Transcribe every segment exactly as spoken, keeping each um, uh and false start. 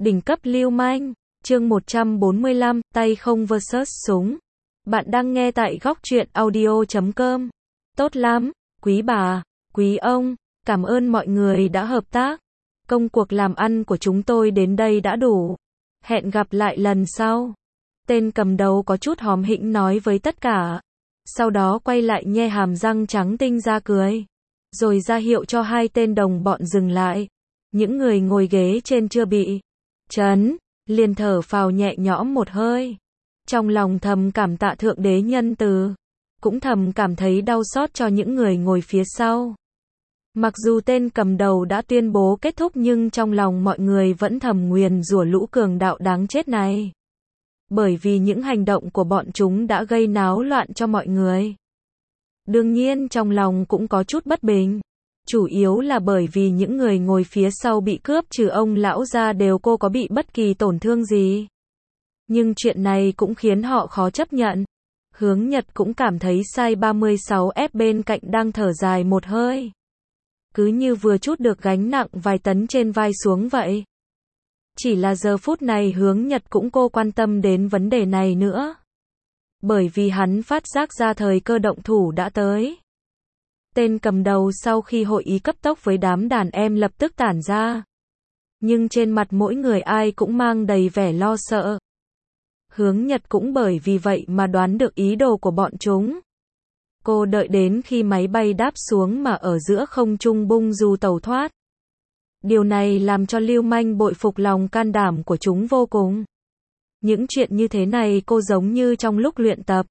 Đỉnh cấp lưu manh, chương một trăm bốn mươi lăm, tay không versus súng. Bạn đang nghe tại góc truyện audio chấm com. Tốt lắm, quý bà, quý ông, cảm ơn mọi người đã hợp tác. Công cuộc làm ăn của chúng tôi đến đây đã đủ. Hẹn gặp lại lần sau. Tên cầm đầu có chút hóm hỉnh nói với tất cả. Sau đó quay lại nhe hàm răng trắng tinh ra cười. Rồi ra hiệu cho hai tên đồng bọn dừng lại. Những người ngồi ghế trên chưa bị chấn, liền thở phào nhẹ nhõm một hơi. Trong lòng thầm cảm tạ Thượng Đế nhân từ, cũng thầm cảm thấy đau xót cho những người ngồi phía sau. Mặc dù tên cầm đầu đã tuyên bố kết thúc nhưng trong lòng mọi người vẫn thầm nguyền rủa lũ cường đạo đáng chết này. Bởi vì những hành động của bọn chúng đã gây náo loạn cho mọi người. Đương nhiên trong lòng cũng có chút bất bình. Chủ yếu là bởi vì những người ngồi phía sau bị cướp trừ ông lão ra đều cô có bị bất kỳ tổn thương gì. Nhưng chuyện này cũng khiến họ khó chấp nhận. Hướng Nhật cũng cảm thấy sai ba mươi sáu F bên cạnh đang thở dài một hơi. Cứ như vừa chút được gánh nặng vài tấn trên vai xuống vậy. Chỉ là giờ phút này Hướng Nhật cũng cô quan tâm đến vấn đề này nữa. Bởi vì hắn phát giác ra thời cơ động thủ đã tới. Tên cầm đầu sau khi hội ý cấp tốc với đám đàn em lập tức tản ra. Nhưng trên mặt mỗi người ai cũng mang đầy vẻ lo sợ. Hướng Nhật cũng bởi vì vậy mà đoán được ý đồ của bọn chúng. Cô đợi đến khi máy bay đáp xuống mà ở giữa không trung bung dù tẩu thoát. Điều này làm cho lưu manh bội phục lòng can đảm của chúng vô cùng. Những chuyện như thế này cô giống như trong lúc luyện tập.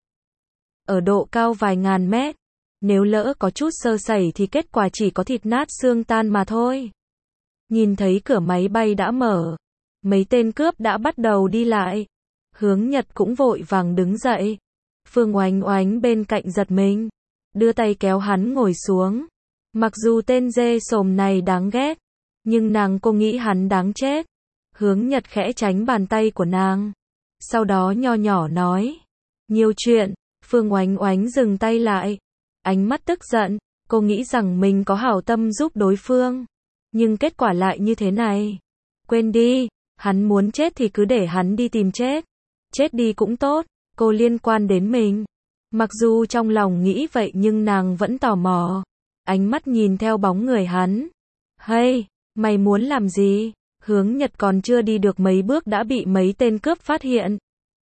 Ở độ cao vài ngàn mét. Nếu lỡ có chút sơ sẩy thì kết quả chỉ có thịt nát xương tan mà thôi. Nhìn thấy cửa máy bay đã mở. Mấy tên cướp đã bắt đầu đi lại. Hướng Nhật cũng vội vàng đứng dậy. Phương Oánh Oánh bên cạnh giật mình. Đưa tay kéo hắn ngồi xuống. Mặc dù tên dê sồm này đáng ghét. Nhưng nàng cô nghĩ hắn đáng chết. Hướng Nhật khẽ tránh bàn tay của nàng. Sau đó nho nhỏ nói. Nhiều chuyện. Phương Oánh Oánh dừng tay lại. Ánh mắt tức giận, cô nghĩ rằng mình có hảo tâm giúp đối phương. Nhưng kết quả lại như thế này. Quên đi, hắn muốn chết thì cứ để hắn đi tìm chết. Chết đi cũng tốt, cô liên quan đến mình. Mặc dù trong lòng nghĩ vậy nhưng nàng vẫn tò mò. Ánh mắt nhìn theo bóng người hắn. Hey, mày muốn làm gì? Hướng Nhật còn chưa đi được mấy bước đã bị mấy tên cướp phát hiện.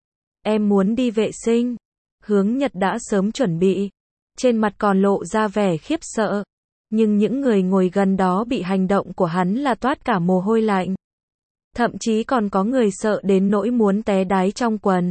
Em muốn đi vệ sinh. Hướng Nhật đã sớm chuẩn bị. Trên mặt còn lộ ra vẻ khiếp sợ. Nhưng những người ngồi gần đó bị hành động của hắn là toát cả mồ hôi lạnh. Thậm chí còn có người sợ đến nỗi muốn té đái trong quần.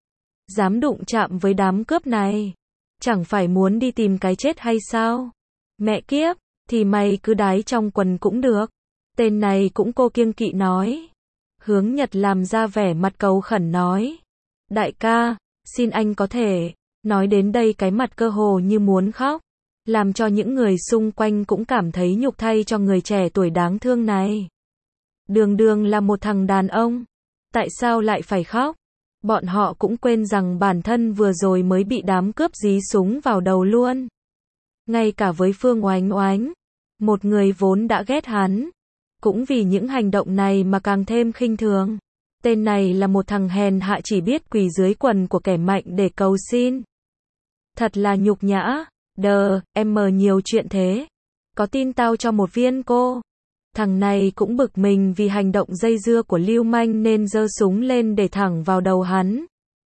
Dám đụng chạm với đám cướp này. Chẳng phải muốn đi tìm cái chết hay sao? Mẹ kiếp, thì mày cứ đái trong quần cũng được. Tên này cũng cô kiêng kỵ nói. Hướng Nhật làm ra vẻ mặt cầu khẩn nói. Đại ca, xin anh có thể... Nói đến đây cái mặt cơ hồ như muốn khóc. Làm cho những người xung quanh cũng cảm thấy nhục thay cho người trẻ tuổi đáng thương này. Đường đường là một thằng đàn ông. Tại sao lại phải khóc? Bọn họ cũng quên rằng bản thân vừa rồi mới bị đám cướp dí súng vào đầu luôn. Ngay cả với Phương Oánh Oánh. Một người vốn đã ghét hắn. Cũng vì những hành động này mà càng thêm khinh thường. Tên này là một thằng hèn hạ chỉ biết quỳ dưới quần của kẻ mạnh để cầu xin. Thật là nhục nhã. Đờ, em mờ nhiều chuyện thế. Có tin tao cho một viên cô. Thằng này cũng bực mình vì hành động dây dưa của lưu manh nên giơ súng lên để thẳng vào đầu hắn.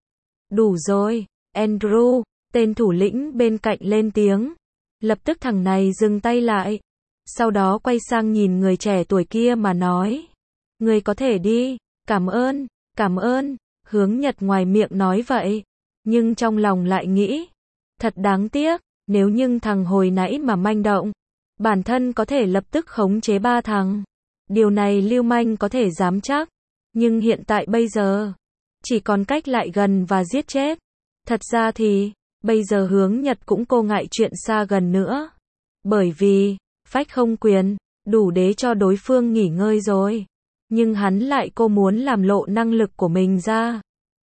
Đủ rồi, Andrew, tên thủ lĩnh bên cạnh lên tiếng. Lập tức thằng này dừng tay lại. Sau đó quay sang nhìn người trẻ tuổi kia mà nói. Người có thể đi. Cảm ơn, cảm ơn. Hướng Nhật ngoài miệng nói vậy. Nhưng trong lòng lại nghĩ. Thật đáng tiếc, nếu như thằng hồi nãy mà manh động. Bản thân có thể lập tức khống chế ba thằng. Điều này lưu manh có thể dám chắc. Nhưng hiện tại bây giờ. Chỉ còn cách lại gần và giết chết. Thật ra thì, bây giờ Hướng Nhật cũng cô ngại chuyện xa gần nữa. Bởi vì, phách không quyền, đủ để cho đối phương nghỉ ngơi rồi. Nhưng hắn lại cô muốn làm lộ năng lực của mình ra.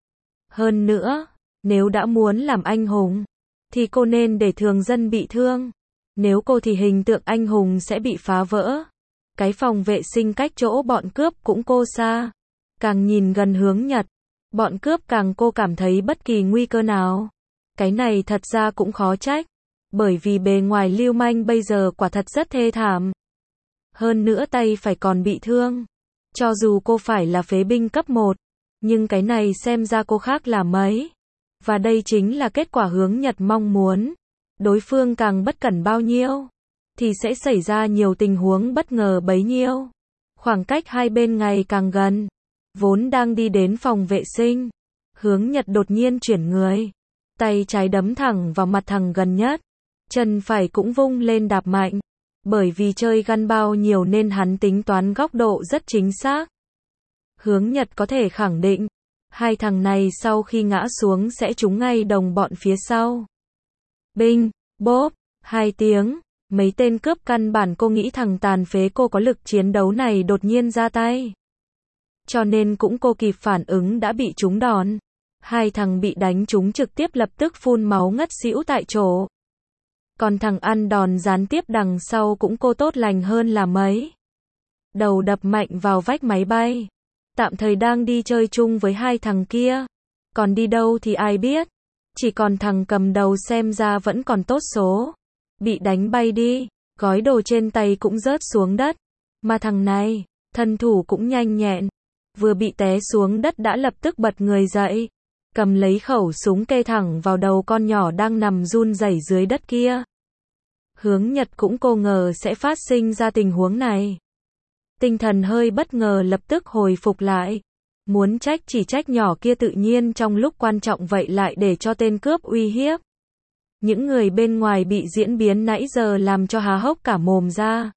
Hơn nữa, nếu đã muốn làm anh hùng, thì cô nên để thường dân bị thương. Nếu cô thì hình tượng anh hùng sẽ bị phá vỡ. Cái phòng vệ sinh cách chỗ bọn cướp cũng cô xa. Càng nhìn gần Hướng Nhật, bọn cướp càng cô cảm thấy bất kỳ nguy cơ nào. Cái này thật ra cũng khó trách, bởi vì bề ngoài lưu manh bây giờ quả thật rất thê thảm. Hơn nữa tay phải còn bị thương. Cho dù cô phải là phế binh cấp một, nhưng cái này xem ra cô khác là mấy. Và đây chính là kết quả Hướng Nhật mong muốn. Đối phương càng bất cẩn bao nhiêu, thì sẽ xảy ra nhiều tình huống bất ngờ bấy nhiêu. Khoảng cách hai bên ngày càng gần. Vốn đang đi đến phòng vệ sinh, Hướng Nhật đột nhiên chuyển người. Tay trái đấm thẳng vào mặt thằng gần nhất. Chân phải cũng vung lên đạp mạnh. Bởi vì chơi gân bao nhiều nên hắn tính toán góc độ rất chính xác. Hướng Nhật có thể khẳng định, hai thằng này sau khi ngã xuống sẽ trúng ngay đồng bọn phía sau. Binh, bốp, hai tiếng, mấy tên cướp căn bản cô nghĩ thằng tàn phế cô có lực chiến đấu này đột nhiên ra tay. Cho nên cũng cô kịp phản ứng đã bị trúng đòn. Hai thằng bị đánh trúng trực tiếp lập tức phun máu ngất xỉu tại chỗ. Còn thằng ăn đòn gián tiếp đằng sau cũng cô tốt lành hơn là mấy. Đầu đập mạnh vào vách máy bay. Tạm thời đang đi chơi chung với hai thằng kia. Còn đi đâu thì ai biết. Chỉ còn thằng cầm đầu xem ra vẫn còn tốt số. Bị đánh bay đi, gói đồ trên tay cũng rớt xuống đất. Mà thằng này, thân thủ cũng nhanh nhẹn. Vừa bị té xuống đất đã lập tức bật người dậy. Cầm lấy khẩu súng kê thẳng vào đầu con nhỏ đang nằm run rẩy dưới đất kia. Hướng Nhật cũng cô ngờ sẽ phát sinh ra tình huống này. Tinh thần hơi bất ngờ lập tức hồi phục lại. Muốn trách chỉ trách nhỏ kia tự nhiên trong lúc quan trọng vậy lại để cho tên cướp uy hiếp. Những người bên ngoài bị diễn biến nãy giờ làm cho há hốc cả mồm ra.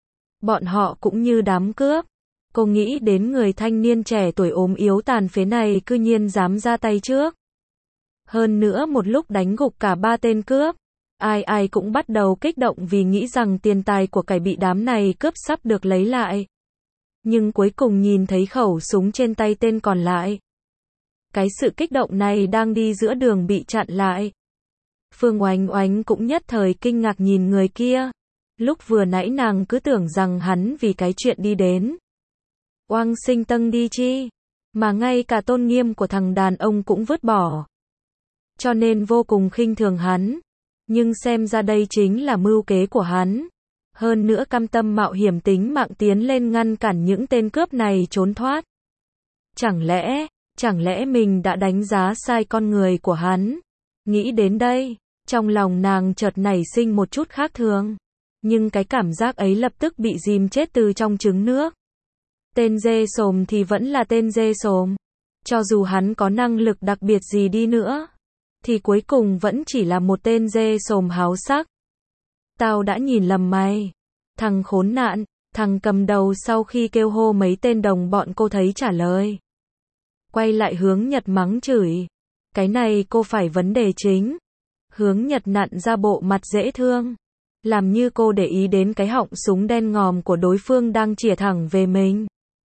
Bọn họ cũng như đám cướp. Cô nghĩ đến người thanh niên trẻ tuổi ốm yếu tàn phế này cư nhiên dám ra tay trước. Hơn nữa một lúc đánh gục cả ba tên cướp. Ai ai cũng bắt đầu kích động vì nghĩ rằng tiền tài của cải bị đám này cướp sắp được lấy lại. Nhưng cuối cùng nhìn thấy khẩu súng trên tay tên còn lại. Cái sự kích động này đang đi giữa đường bị chặn lại. Phương Oánh Oánh cũng nhất thời kinh ngạc nhìn người kia. Lúc vừa nãy nàng cứ tưởng rằng hắn vì cái chuyện đi đến Oang Sinh Tâng đi chi, mà ngay cả tôn nghiêm của thằng đàn ông cũng vứt bỏ. Cho nên vô cùng khinh thường hắn. Nhưng xem ra đây chính là mưu kế của hắn. Hơn nữa cam tâm mạo hiểm tính mạng tiến lên ngăn cản những tên cướp này trốn thoát. Chẳng lẽ, chẳng lẽ mình đã đánh giá sai con người của hắn? Nghĩ đến đây, trong lòng nàng chợt nảy sinh một chút khác thường. Nhưng cái cảm giác ấy lập tức bị dìm chết từ trong trứng nước. Tên dê sồm thì vẫn là tên dê sồm. Cho dù hắn có năng lực đặc biệt gì đi nữa, thì cuối cùng vẫn chỉ là một tên dê sồm háo sắc. Tao đã nhìn lầm mày. Thằng khốn nạn, thằng cầm đầu sau khi kêu hô mấy tên đồng bọn cô thấy trả lời. Quay lại Hướng Nhật mắng chửi. Cái này cô phải vấn đề chính. Hướng Nhật nặn ra bộ mặt dễ thương. Làm như cô để ý đến cái họng súng đen ngòm của đối phương đang chĩa thẳng về mình.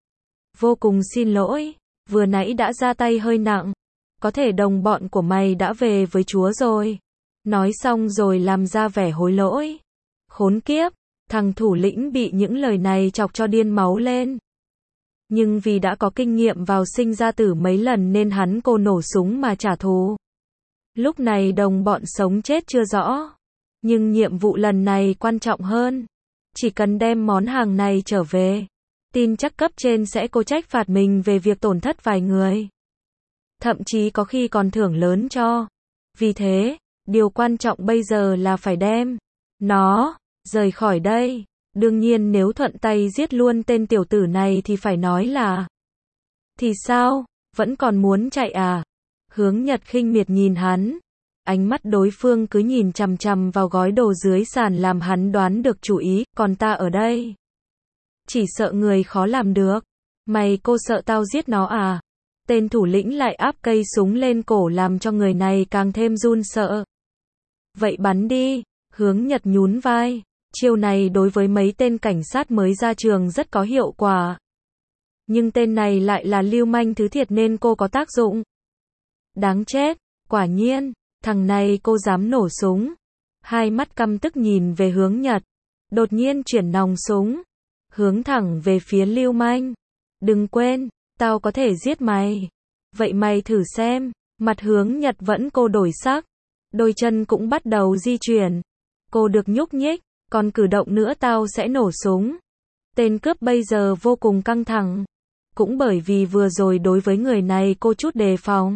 Vô cùng xin lỗi, vừa nãy đã ra tay hơi nặng. Có thể đồng bọn của mày đã về với Chúa rồi. Nói xong rồi làm ra vẻ hối lỗi. Khốn kiếp, thằng thủ lĩnh bị những lời này chọc cho điên máu lên. Nhưng vì đã có kinh nghiệm vào sinh ra tử mấy lần nên hắn cô nổ súng mà trả thù. Lúc này đồng bọn sống chết chưa rõ. Nhưng nhiệm vụ lần này quan trọng hơn. Chỉ cần đem món hàng này trở về, tin chắc cấp trên sẽ cố trách phạt mình về việc tổn thất vài người. Thậm chí có khi còn thưởng lớn cho. Vì thế, điều quan trọng bây giờ là phải đem nó rời khỏi đây. Đương nhiên nếu thuận tay giết luôn tên tiểu tử này thì phải nói là thì sao, vẫn còn muốn chạy à? Hướng Nhật khinh miệt nhìn hắn. Ánh mắt đối phương cứ nhìn chằm chằm vào gói đồ dưới sàn làm hắn đoán được chủ ý, còn ta ở đây chỉ sợ người khó làm được. Mày cô sợ tao giết nó à? Tên thủ lĩnh lại áp cây súng lên cổ làm cho người này càng thêm run sợ. Vậy bắn đi, Hướng Nhật nhún vai. Chiêu này đối với mấy tên cảnh sát mới ra trường rất có hiệu quả. Nhưng tên này lại là lưu manh thứ thiệt nên cô có tác dụng. Đáng chết, quả nhiên, thằng này cô dám nổ súng. Hai mắt căm tức nhìn về Hướng Nhật. Đột nhiên chuyển nòng súng. Hướng thẳng về phía lưu manh. Đừng quên, Tao có thể giết mày. Vậy mày thử xem. Mặt Hướng Nhật vẫn cô đổi sắc. Đôi chân cũng bắt đầu di chuyển. Cô được nhúc nhích. Còn cử động nữa tao sẽ nổ súng. Tên cướp bây giờ vô cùng căng thẳng. Cũng bởi vì vừa rồi đối với người này cô chút đề phòng.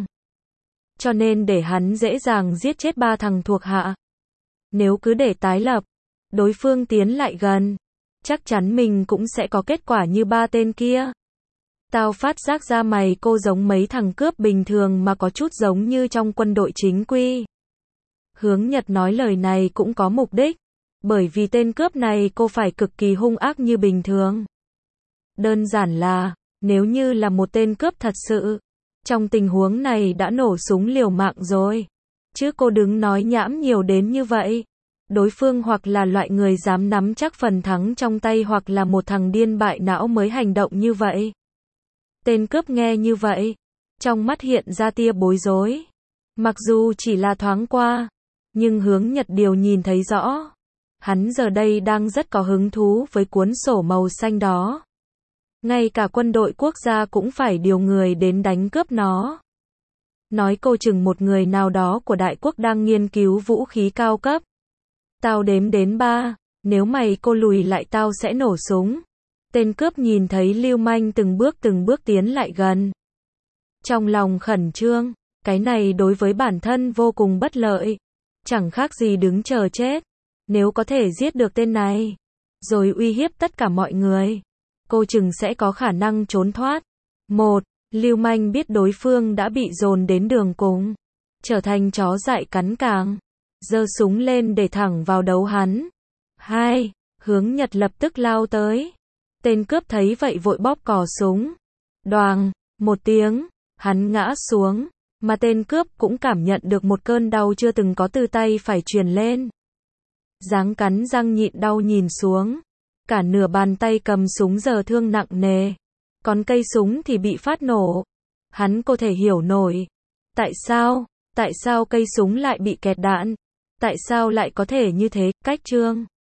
Cho nên để hắn dễ dàng giết chết ba thằng thuộc hạ. Nếu cứ để tái lập, đối phương tiến lại gần, chắc chắn mình cũng sẽ có kết quả như ba tên kia. Tao phát giác ra mày cô giống mấy thằng cướp bình thường mà có chút giống như trong quân đội chính quy. Hướng Nhật nói lời này cũng có mục đích. Bởi vì tên cướp này cô phải cực kỳ hung ác như bình thường. Đơn giản là, nếu như là một tên cướp thật sự, trong tình huống này đã nổ súng liều mạng rồi. Chứ cô đứng nói nhảm nhiều đến như vậy. Đối phương hoặc là loại người dám nắm chắc phần thắng trong tay hoặc là một thằng điên bại não mới hành động như vậy. Tên cướp nghe như vậy, trong mắt hiện ra tia bối rối. Mặc dù chỉ là thoáng qua, nhưng Hướng Nhật đều nhìn thấy rõ. Hắn giờ đây đang rất có hứng thú với cuốn sổ màu xanh đó. Ngay cả quân đội quốc gia cũng phải điều người đến đánh cướp nó. Nói cô chừng một người nào đó của đại quốc đang nghiên cứu vũ khí cao cấp. Tao đếm đến ba, nếu mày cô lùi lại tao sẽ nổ súng. Tên cướp nhìn thấy lưu manh từng bước từng bước tiến lại gần. Trong lòng khẩn trương, cái này đối với bản thân vô cùng bất lợi. Chẳng khác gì đứng chờ chết. Nếu có thể giết được tên này, rồi uy hiếp tất cả mọi người, cô chừng sẽ có khả năng trốn thoát. Một, lưu manh biết đối phương đã bị dồn đến đường cùng, trở thành chó dại cắn càng, giơ súng lên để thẳng vào đầu hắn. Hai, Hướng Nhật lập tức lao tới. Tên cướp thấy vậy vội bóp cò súng. Đoàng, một tiếng, hắn ngã xuống, mà tên cướp cũng cảm nhận được một cơn đau chưa từng có từ tay phải truyền lên. Dáng cắn răng nhịn đau nhìn xuống. Cả nửa bàn tay cầm súng giờ thương nặng nề. Còn cây súng thì bị phát nổ. Hắn có thể hiểu nổi. Tại sao? Tại sao cây súng lại bị kẹt đạn? Tại sao lại có thể như thế? Cách chương